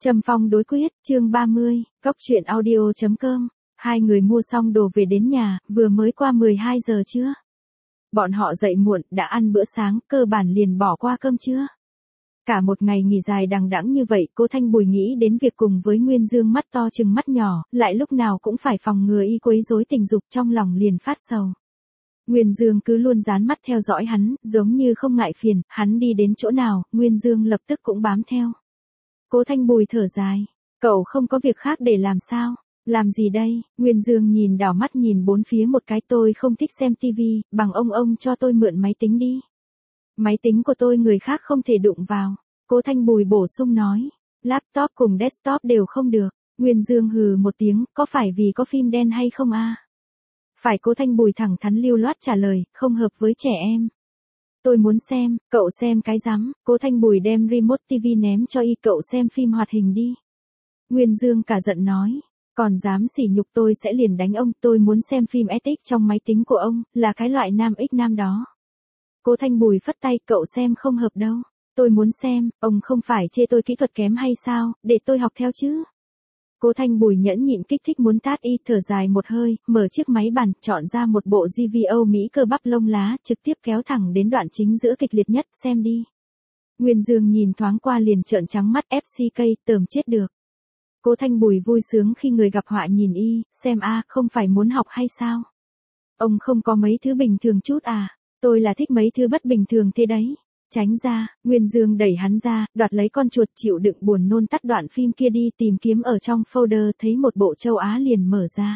Trầm Phong đối quyết, chương 30, cóc truyện audio.com. Hai người mua xong đồ về đến nhà, vừa mới qua 12 giờ trưa. Bọn họ dậy muộn, đã ăn bữa sáng, cơ bản liền bỏ qua cơm trưa. Cả một ngày nghỉ dài đằng đẵng như vậy, cô Thanh Bùi nghĩ đến việc cùng với Nguyên Dương mắt to chừng mắt nhỏ, lại lúc nào cũng phải phòng ngừa y quấy rối tình dục, trong lòng liền phát sầu. Nguyên Dương cứ luôn dán mắt theo dõi hắn, giống như không ngại phiền, hắn đi đến chỗ nào, Nguyên Dương lập tức cũng bám theo. Cố Thanh Bùi thở dài, cậu không có việc khác để làm sao? Làm gì đây? Nguyên Dương nhìn đảo mắt nhìn bốn phía một cái, tôi không thích xem tivi, bằng ông cho tôi mượn máy tính đi. Máy tính của tôi người khác không thể đụng vào. Cố Thanh Bùi bổ sung nói, laptop cùng desktop đều không được. Nguyên Dương hừ một tiếng, có phải vì có phim đen hay không a? Phải, Cố Thanh Bùi thẳng thắn lưu loát trả lời, không hợp với trẻ em. Tôi muốn xem, cậu xem cái rắm. Cố Thanh Bùi đem remote TV ném cho y, cậu xem phim hoạt hình đi. Nguyên Dương cả giận nói, còn dám sỉ nhục tôi sẽ liền đánh ông, tôi muốn xem phim SX trong máy tính của ông, là cái loại nam X nam đó. Cố Thanh Bùi phất tay, cậu xem không hợp đâu. Tôi muốn xem, ông không phải chê tôi kỹ thuật kém hay sao, để tôi học theo chứ. Cố Thanh Bùi nhẫn nhịn kích thích muốn tát y, thở dài một hơi, mở chiếc máy bàn, chọn ra một bộ GVO Mỹ cơ bắp lông lá, trực tiếp kéo thẳng đến đoạn chính giữa kịch liệt nhất, xem đi. Nguyên Dương nhìn thoáng qua liền trợn trắng mắt, FCK, tởm chết được. Cố Thanh Bùi vui sướng khi người gặp họa nhìn y, xem a, không phải muốn học hay sao? Ông không có mấy thứ bình thường chút à? Tôi là thích mấy thứ bất bình thường thế đấy. Tránh ra, Nguyên Dương đẩy hắn ra, đoạt lấy con chuột, chịu đựng buồn nôn tắt đoạn phim kia đi, tìm kiếm ở trong folder, thấy một bộ châu Á liền mở ra.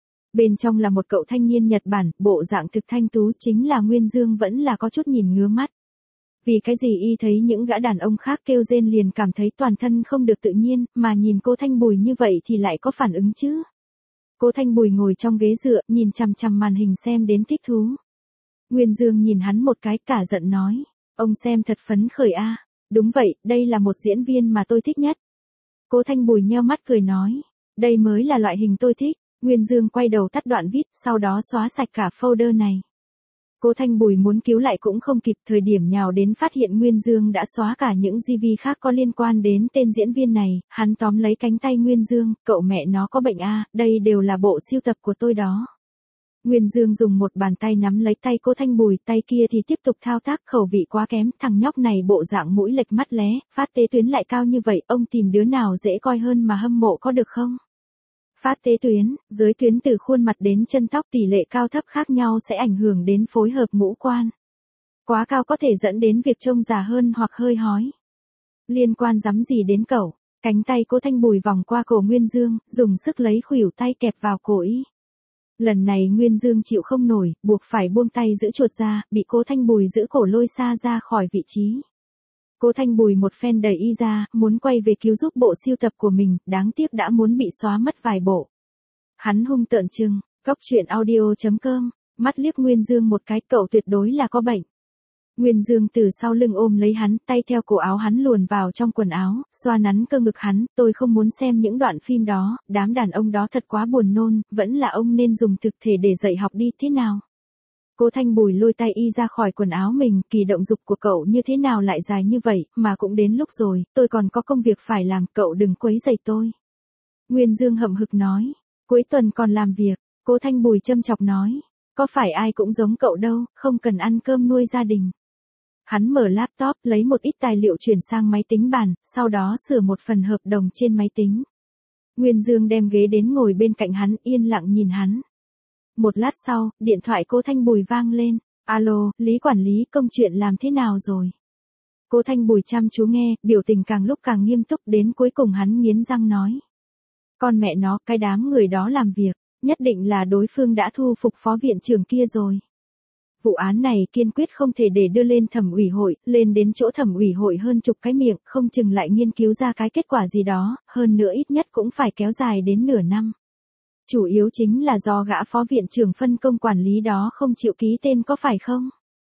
Bên trong là một cậu thanh niên Nhật Bản, bộ dạng thực thanh tú, chính là Nguyên Dương vẫn là có chút nhìn ngứa mắt. Vì cái gì y thấy những gã đàn ông khác kêu rên liền cảm thấy toàn thân không được tự nhiên, mà nhìn cô Thanh Bùi như vậy thì lại có phản ứng chứ. Cô Thanh Bùi ngồi trong ghế dựa, nhìn chằm chằm màn hình xem đến thích thú. Nguyên Dương nhìn hắn một cái, cả giận nói, ông xem thật phấn khởi a. Đúng vậy, đây là một diễn viên mà tôi thích nhất. Cố Thanh Bùi nheo mắt cười nói, đây mới là loại hình tôi thích. Nguyên Dương quay đầu tắt đoạn viết, sau đó xóa sạch cả folder này. Cố Thanh Bùi muốn cứu lại cũng không kịp, thời điểm nhào đến phát hiện Nguyên Dương đã xóa cả những GV khác có liên quan đến tên diễn viên này, hắn tóm lấy cánh tay Nguyên Dương, cậu mẹ nó có bệnh a, đây đều là bộ sưu tập của tôi đó. Nguyên Dương dùng một bàn tay nắm lấy tay Cố Thanh Bùi, tay kia thì tiếp tục thao tác, khẩu vị quá kém, thằng nhóc này bộ dạng mũi lệch mắt lé, phát tế tuyến lại cao như vậy, ông tìm đứa nào dễ coi hơn mà hâm mộ có được không? Phát tế tuyến, dưới tuyến từ khuôn mặt đến chân tóc tỷ lệ cao thấp khác nhau sẽ ảnh hưởng đến phối hợp ngũ quan. Quá cao có thể dẫn đến việc trông già hơn hoặc hơi hói. Liên quan rắm gì đến cậu? Cánh tay Cố Thanh Bùi vòng qua cổ Nguyên Dương, dùng sức lấy khuỷu tay kẹp vào cổ y. Lần này Nguyên Dương chịu không nổi, buộc phải buông tay giữ chuột ra, bị Cố Thanh Bùi giữ cổ lôi xa ra khỏi vị trí. Cố Thanh Bùi một phen đẩy y ra, muốn quay về cứu giúp bộ sưu tập của mình, đáng tiếc đã muốn bị xóa mất vài bộ. Hắn hung tợn trừng, cóc truyện audio.com, mắt liếc Nguyên Dương một cái, cậu tuyệt đối là có bệnh. Nguyên Dương từ sau lưng ôm lấy hắn, tay theo cổ áo hắn luồn vào trong quần áo, xoa nắn cơ ngực hắn, tôi không muốn xem những đoạn phim đó, đám đàn ông đó thật quá buồn nôn, vẫn là ông nên dùng thực thể để dạy học đi, thế nào? Cố Thanh Bùi lôi tay y ra khỏi quần áo mình, kỳ động dục của cậu như thế nào lại dài như vậy, mà cũng đến lúc rồi, tôi còn có công việc phải làm, cậu đừng quấy rầy tôi. Nguyên Dương hậm hực nói, cuối tuần còn làm việc. Cố Thanh Bùi châm chọc nói, có phải ai cũng giống cậu đâu, không cần ăn cơm nuôi gia đình. Hắn mở laptop, lấy một ít tài liệu chuyển sang máy tính bàn, sau đó sửa một phần hợp đồng trên máy tính. Nguyên Dương đem ghế đến ngồi bên cạnh hắn, yên lặng nhìn hắn. Một lát sau, điện thoại Cố Thanh Bùi vang lên. Alo, Lý quản lý, công chuyện làm thế nào rồi? Cố Thanh Bùi chăm chú nghe, biểu tình càng lúc càng nghiêm túc, đến cuối cùng hắn nghiến răng nói. Con mẹ nó, cái đám người đó làm việc, nhất định là đối phương đã thu phục phó viện trưởng kia rồi. Vụ án này kiên quyết không thể để đưa lên thẩm ủy hội, lên đến chỗ thẩm ủy hội hơn chục cái miệng, không chừng lại nghiên cứu ra cái kết quả gì đó, hơn nữa ít nhất cũng phải kéo dài đến nửa năm. Chủ yếu chính là do gã phó viện trưởng phân công quản lý đó không chịu ký tên có phải không?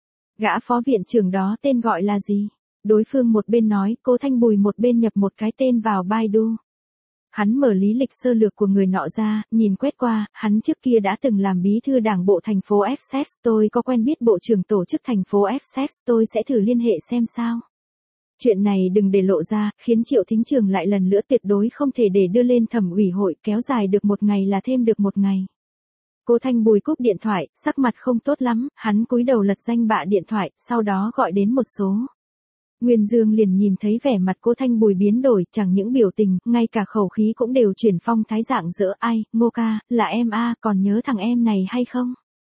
Gã phó viện trưởng đó tên gọi là gì? Đối phương một bên nói, Cố Thanh Bùi một bên nhập một cái tên vào Baidu. Hắn mở lý lịch sơ lược của người nọ ra, nhìn quét qua, hắn trước kia đã từng làm bí thư đảng bộ thành phố Essex, tôi có quen biết bộ trưởng tổ chức thành phố Essex, tôi sẽ thử liên hệ xem sao. Chuyện này đừng để lộ ra, khiến Triệu Thính Trường lại lần nữa tuyệt đối không thể để đưa lên thẩm ủy hội, kéo dài được một ngày là thêm được một ngày. Cố Thanh Bùi cúp điện thoại, sắc mặt không tốt lắm, hắn cúi đầu lật danh bạ điện thoại, sau đó gọi đến một số. Nguyên Dương liền nhìn thấy vẻ mặt Cố Thanh Bùi biến đổi, chẳng những biểu tình, ngay cả khẩu khí cũng đều chuyển phong thái dạng dỡ. Ai, Ngô ca, là em a, còn nhớ thằng em này hay không?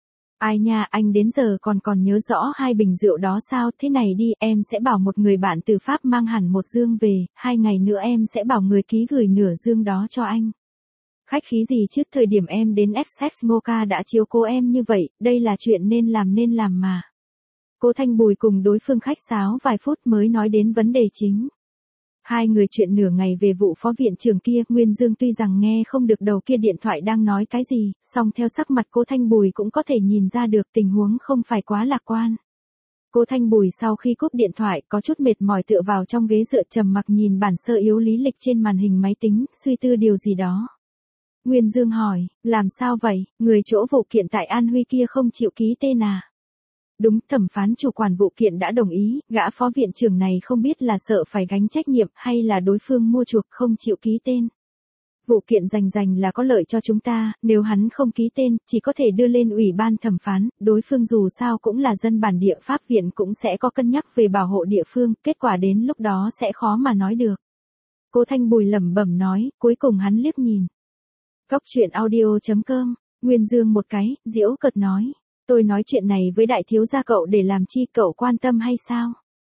Ai nha, anh đến giờ còn nhớ rõ 2 bình rượu đó sao? Thế này đi, em sẽ bảo một người bạn từ Pháp mang hẳn 1 dương về, 2 ngày nữa em sẽ bảo người ký gửi nửa dương đó cho anh. Khách khí gì chứ, thời điểm em đến Essex Ngô ca đã chiếu cố em như vậy, đây là chuyện nên làm mà. Cố Thanh Bùi cùng đối phương khách sáo vài phút mới nói đến vấn đề chính. Hai người chuyện nửa ngày về vụ phó viện trưởng kia, Nguyên Dương tuy rằng nghe không được đầu kia điện thoại đang nói cái gì, song theo sắc mặt Cố Thanh Bùi cũng có thể nhìn ra được tình huống không phải quá lạc quan. Cố Thanh Bùi sau khi cúp điện thoại có chút mệt mỏi tựa vào trong ghế dựa trầm mặc nhìn bản sơ yếu lý lịch trên màn hình máy tính, suy tư điều gì đó. Nguyên Dương hỏi, làm sao vậy, người chỗ vụ kiện tại An Huy kia không chịu ký tên à? Đúng, thẩm phán chủ quản vụ kiện đã đồng ý, gã phó viện trưởng này không biết là sợ phải gánh trách nhiệm hay là đối phương mua chuộc không chịu ký tên. Vụ kiện rành là có lợi cho chúng ta, nếu hắn không ký tên, chỉ có thể đưa lên ủy ban thẩm phán, đối phương dù sao cũng là dân bản địa, pháp viện cũng sẽ có cân nhắc về bảo hộ địa phương, kết quả đến lúc đó sẽ khó mà nói được. Cố Thanh Bùi lẩm bẩm nói, cuối cùng hắn liếc nhìn. Góc truyện audio.com, Nguyên Dương một cái, giễu cợt nói. Tôi nói chuyện này với đại thiếu gia cậu để làm chi, cậu quan tâm hay sao?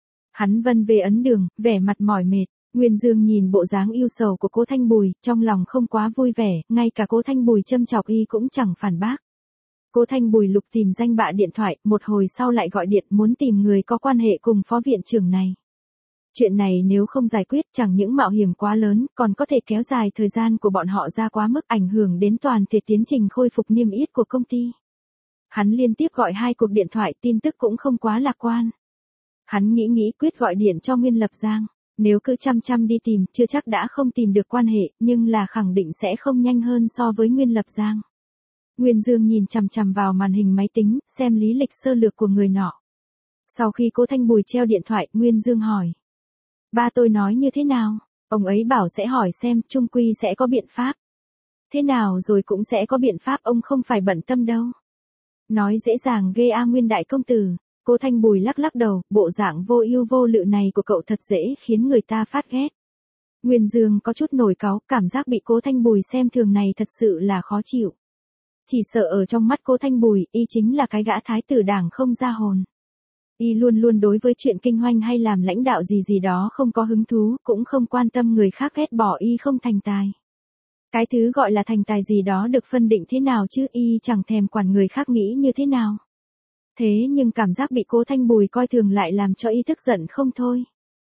Hắn vân về ấn đường, vẻ mặt mỏi mệt. Nguyên Dương nhìn bộ dáng yêu sầu của Cố Thanh Bùi, trong lòng không quá vui vẻ, ngay cả Cố Thanh Bùi châm chọc y cũng chẳng phản bác. Cố Thanh Bùi lục tìm danh bạ điện thoại, một hồi sau lại gọi điện muốn tìm người có quan hệ cùng phó viện trưởng này. Chuyện này nếu không giải quyết chẳng những mạo hiểm quá lớn, còn có thể kéo dài thời gian của bọn họ ra quá mức, ảnh hưởng đến toàn thể tiến trình khôi phục niêm yết của công ty. Hắn liên tiếp gọi 2 cuộc điện thoại, tin tức cũng không quá lạc quan. Hắn nghĩ quyết gọi điện cho Nguyên Lập Giang, nếu cứ chăm đi tìm, chưa chắc đã không tìm được quan hệ, nhưng là khẳng định sẽ không nhanh hơn so với Nguyên Lập Giang. Nguyên Dương nhìn chằm vào màn hình máy tính, xem lý lịch sơ lược của người nọ. Sau khi Cố Thanh Bùi treo điện thoại, Nguyên Dương hỏi. Ba tôi nói như thế nào? Ông ấy bảo sẽ hỏi xem, chung quy sẽ có biện pháp. Thế nào rồi cũng sẽ có biện pháp, ông không phải bận tâm đâu. Nói dễ dàng ghê a Nguyên đại công tử. Cố Thanh Bùi lắc đầu, bộ dạng vô ưu vô lự này của cậu thật dễ khiến người ta phát ghét. Nguyên Dương có chút nổi cáu, cảm giác bị Cố Thanh Bùi xem thường này thật sự là khó chịu. Chỉ sợ ở trong mắt Cố Thanh Bùi, y chính là cái gã thái tử đảng không ra hồn. Y luôn đối với chuyện kinh doanh hay làm lãnh đạo gì đó không có hứng thú, cũng không quan tâm người khác ghét bỏ y không thành tài. Cái thứ gọi là thành tài gì đó được phân định thế nào chứ, y chẳng thèm quản người khác nghĩ như thế nào. Thế nhưng cảm giác bị Cố Thanh Bùi coi thường lại làm cho y tức giận không thôi.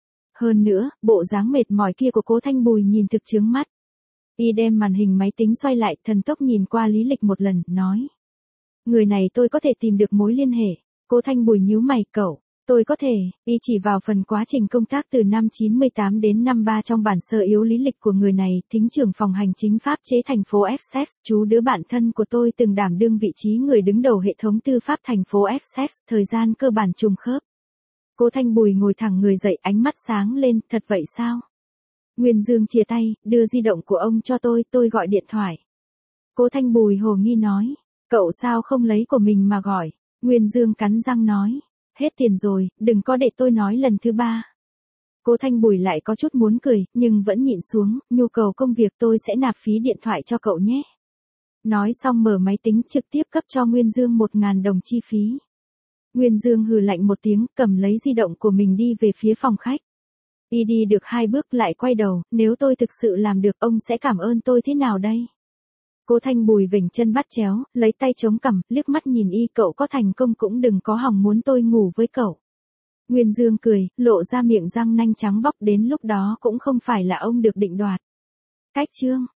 Hơn nữa, bộ dáng mệt mỏi kia của Cố Thanh Bùi nhìn thực chướng mắt. Y đem màn hình máy tính xoay lại, thần tốc nhìn qua lý lịch một lần, nói. Người này tôi có thể tìm được mối liên hệ. Cố Thanh Bùi nhíu mày, cậu. Tôi có thể, y chỉ vào phần quá trình công tác từ năm 98 đến 53 trong bản sơ yếu lý lịch của người này, thính trưởng phòng hành chính pháp chế thành phố Essex, chú đứa bạn thân của tôi từng đảm đương vị trí người đứng đầu hệ thống tư pháp thành phố Essex, thời gian cơ bản trùng khớp. Cố Thanh Bùi ngồi thẳng người dậy, ánh mắt sáng lên, thật vậy sao? Nguyên Dương chìa tay, đưa di động của ông cho tôi gọi điện thoại. Cố Thanh Bùi hồ nghi nói, cậu sao không lấy của mình mà gọi? Nguyên Dương cắn răng nói. Hết tiền rồi, đừng có để tôi nói lần thứ 3. Cố Thanh Bùi lại có chút muốn cười, nhưng vẫn nhịn xuống, nhu cầu công việc tôi sẽ nạp phí điện thoại cho cậu nhé. Nói xong mở máy tính trực tiếp cấp cho Nguyên Dương 1.000 đồng chi phí. Nguyên Dương hừ lạnh một tiếng, cầm lấy di động của mình đi về phía phòng khách. Y đi được 2 bước lại quay đầu, nếu tôi thực sự làm được ông sẽ cảm ơn tôi thế nào đây? Cố Thanh Bùi vểnh chân bắt chéo, lấy tay chống cằm, liếc mắt nhìn y, cậu có thành công cũng đừng có hòng muốn tôi ngủ với cậu. Nguyên Dương cười, lộ ra miệng răng nanh trắng bóc, đến lúc đó cũng không phải là ông được định đoạt. Cách chương